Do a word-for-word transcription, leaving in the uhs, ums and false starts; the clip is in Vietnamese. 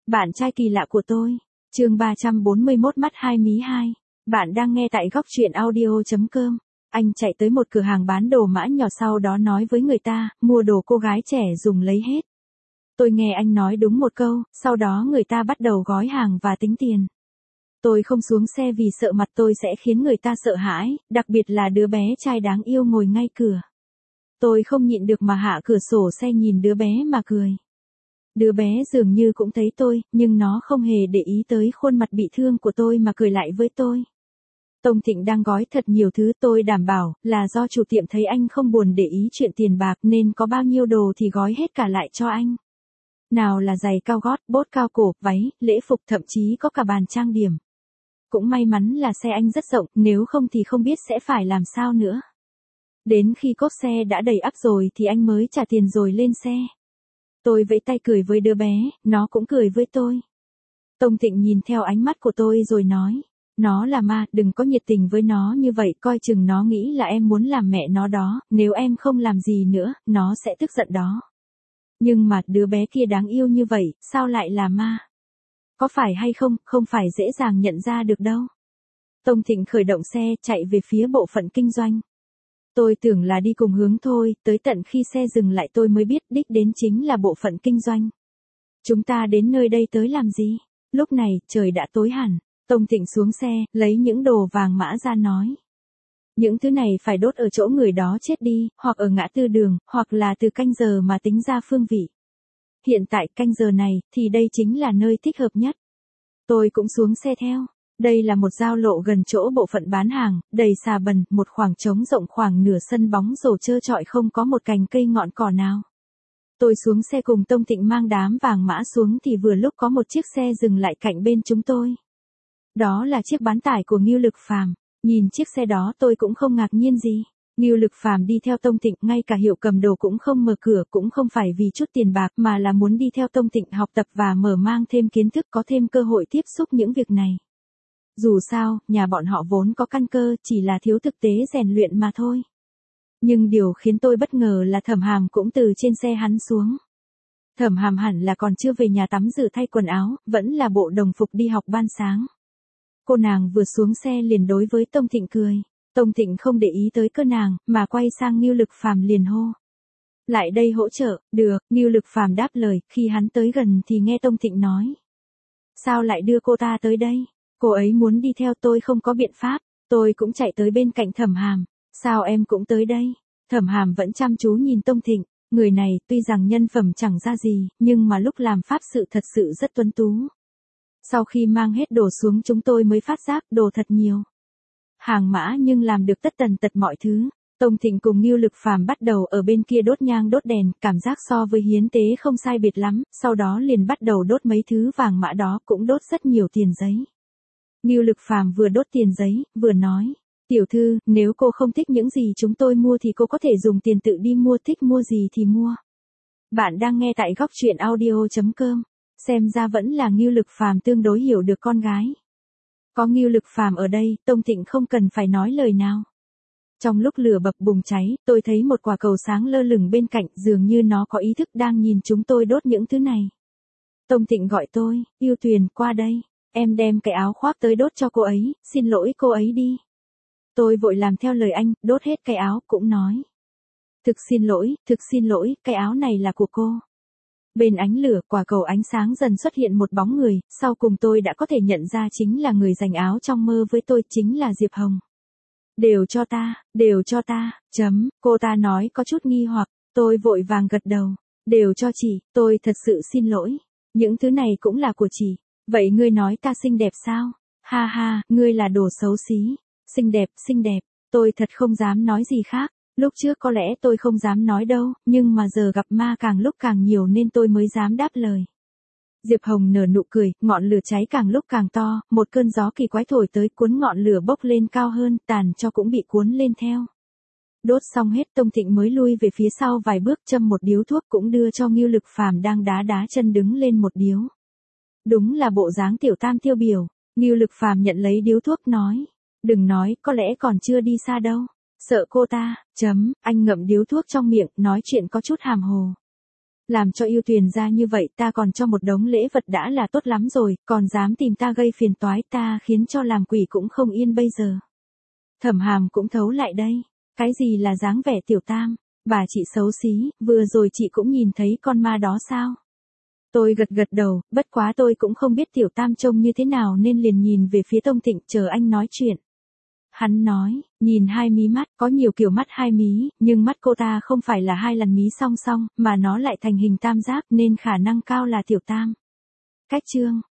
Bạn trai kỳ lạ của tôi. Chương ba trăm bốn mươi mốt mắt hai mí hai. Bạn đang nghe tại góc truyện audio chấm com. Anh chạy tới một cửa hàng bán đồ mã nhỏ, sau đó nói với người ta, mua đồ cô gái trẻ dùng lấy hết. Tôi nghe anh nói đúng một câu, sau đó người ta bắt đầu gói hàng và tính tiền. Tôi không xuống xe vì sợ mặt tôi sẽ khiến người ta sợ hãi, đặc biệt là đứa bé trai đáng yêu ngồi ngay cửa. Tôi không nhịn được mà hạ cửa sổ xe nhìn đứa bé mà cười. Đứa bé dường như cũng thấy tôi, nhưng nó không hề để ý tới khuôn mặt bị thương của tôi mà cười lại với tôi. Tông Thịnh đang gói thật nhiều thứ, tôi đảm bảo là do chủ tiệm thấy anh không buồn để ý chuyện tiền bạc nên có bao nhiêu đồ thì gói hết cả lại cho anh. Nào là giày cao gót, bốt cao cổ, váy, lễ phục, thậm chí có cả bàn trang điểm. Cũng may mắn là xe anh rất rộng, nếu không thì không biết sẽ phải làm sao nữa. Đến khi cốp xe đã đầy ắp rồi thì anh mới trả tiền rồi lên xe. Tôi vẫy tay cười với đứa bé, nó cũng cười với tôi. Tông Thịnh nhìn theo ánh mắt của tôi rồi nói, nó là ma, đừng có nhiệt tình với nó như vậy, coi chừng nó nghĩ là em muốn làm mẹ nó đó, nếu em không làm gì nữa, nó sẽ tức giận đó. Nhưng mà đứa bé kia đáng yêu như vậy, sao lại là ma? Có phải hay không, không phải dễ dàng nhận ra được đâu. Tông Thịnh khởi động xe, chạy về phía bộ phận kinh doanh. Tôi tưởng là đi cùng hướng thôi, tới tận khi xe dừng lại tôi mới biết đích đến chính là bộ phận kinh doanh. Chúng ta đến nơi đây tới làm gì? Lúc này, trời đã tối hẳn. Tông Thịnh xuống xe, lấy những đồ vàng mã ra nói. Những thứ này phải đốt ở chỗ người đó chết đi, hoặc ở ngã tư đường, hoặc là từ canh giờ mà tính ra phương vị. Hiện tại canh giờ này, thì đây chính là nơi thích hợp nhất. Tôi cũng xuống xe theo. Đây là một giao lộ gần chỗ bộ phận bán hàng, đầy xà bần, một khoảng trống rộng khoảng nửa sân bóng rổ trơ trọi không có một cành cây ngọn cỏ nào. Tôi xuống xe cùng Tông Thịnh mang đám vàng mã xuống thì vừa lúc có một chiếc xe dừng lại cạnh bên chúng tôi. Đó là chiếc bán tải của Ngưu Lực Phàm. Nhìn chiếc xe đó tôi cũng không ngạc nhiên gì. Ngưu Lực Phàm đi theo Tông Thịnh, ngay cả hiệu cầm đồ cũng không mở cửa, cũng không phải vì chút tiền bạc mà là muốn đi theo Tông Thịnh học tập và mở mang thêm kiến thức, có thêm cơ hội tiếp xúc những việc này. Dù sao, nhà bọn họ vốn có căn cơ, chỉ là thiếu thực tế rèn luyện mà thôi. Nhưng điều khiến tôi bất ngờ là Thẩm Hàm cũng từ trên xe hắn xuống. Thẩm Hàm hẳn là còn chưa về nhà tắm rửa thay quần áo, vẫn là bộ đồng phục đi học ban sáng. Cô nàng vừa xuống xe liền đối với Tông Thịnh cười. Tông Thịnh không để ý tới cơ nàng, mà quay sang Ngưu Lực Phàm liền hô. Lại đây hỗ trợ, được, Ngưu Lực Phàm đáp lời, khi hắn tới gần thì nghe Tông Thịnh nói. Sao lại đưa cô ta tới đây? Cô ấy muốn đi theo tôi không có biện pháp, tôi cũng chạy tới bên cạnh Thẩm Hàm. Sao em cũng tới đây? Thẩm Hàm vẫn chăm chú nhìn Tông Thịnh, người này tuy rằng nhân phẩm chẳng ra gì, nhưng mà lúc làm pháp sự thật sự rất tuấn tú. Sau khi mang hết đồ xuống chúng tôi mới phát giác đồ thật nhiều. Hàng mã nhưng làm được tất tần tật mọi thứ. Tông Thịnh cùng Ngưu Lực Phàm bắt đầu ở bên kia đốt nhang đốt đèn, cảm giác so với hiến tế không sai biệt lắm, sau đó liền bắt đầu đốt mấy thứ vàng mã đó, cũng đốt rất nhiều tiền giấy. Ngưu Lực Phàm vừa đốt tiền giấy, vừa nói, tiểu thư, nếu cô không thích những gì chúng tôi mua thì cô có thể dùng tiền tự đi mua, thích mua gì thì mua. Bạn đang nghe tại góc truyện audio chấm com. Xem ra vẫn là Ngưu Lực Phàm tương đối hiểu được con gái. Có Ngưu Lực Phàm ở đây, Tông Thịnh không cần phải nói lời nào. Trong lúc lửa bập bùng cháy, tôi thấy một quả cầu sáng lơ lửng bên cạnh, dường như nó có ý thức đang nhìn chúng tôi đốt những thứ này. Tông Thịnh gọi tôi, Yêu Tuyền, qua đây, em đem cái áo khoác tới đốt cho cô ấy, xin lỗi cô ấy đi. Tôi vội làm theo lời anh, đốt hết cái áo, cũng nói. Thực xin lỗi, thực xin lỗi, cái áo này là của cô. Bên ánh lửa, quả cầu ánh sáng dần xuất hiện một bóng người, sau cùng tôi đã có thể nhận ra chính là người giành áo trong mơ với tôi, chính là Diệp Hồng. Đều cho ta, đều cho ta, chấm, cô ta nói có chút nghi hoặc, tôi vội vàng gật đầu, đều cho chị, tôi thật sự xin lỗi, những thứ này cũng là của chị, vậy ngươi nói ta xinh đẹp sao? Ha ha, ngươi là đồ xấu xí, xinh đẹp, xinh đẹp, tôi thật không dám nói gì khác. Lúc trước có lẽ tôi không dám nói đâu, nhưng mà giờ gặp ma càng lúc càng nhiều nên tôi mới dám đáp lời. Diệp Hồng nở nụ cười, ngọn lửa cháy càng lúc càng to, một cơn gió kỳ quái thổi tới cuốn ngọn lửa bốc lên cao hơn, tàn cho cũng bị cuốn lên theo. Đốt xong hết, Tông Thịnh mới lui về phía sau vài bước, châm một điếu thuốc, cũng đưa cho Ngưu Lực Phàm đang đá đá chân đứng lên một điếu. Đúng là bộ dáng tiểu tam tiêu biểu. Ngưu Lực Phàm nhận lấy điếu thuốc nói, đừng nói, có lẽ còn chưa đi xa đâu. Sợ cô ta, chấm, anh ngậm điếu thuốc trong miệng, nói chuyện có chút hàm hồ. Làm cho yêu Tuyền ra như vậy ta còn cho một đống lễ vật đã là tốt lắm rồi, còn dám tìm ta gây phiền toái ta khiến cho làm quỷ cũng không yên bây giờ. Thẩm Hàm cũng thấu lại đây. Cái gì là dáng vẻ tiểu tam? Bà chị xấu xí, vừa rồi chị cũng nhìn thấy con ma đó sao? Tôi gật gật đầu, bất quá tôi cũng không biết tiểu tam trông như thế nào nên liền nhìn về phía Tông Thịnh chờ anh nói chuyện. Hắn nói, nhìn hai mí mắt, có nhiều kiểu mắt hai mí, nhưng mắt cô ta không phải là hai lần mí song song, mà nó lại thành hình tam giác nên khả năng cao là tiểu tam. Cách chương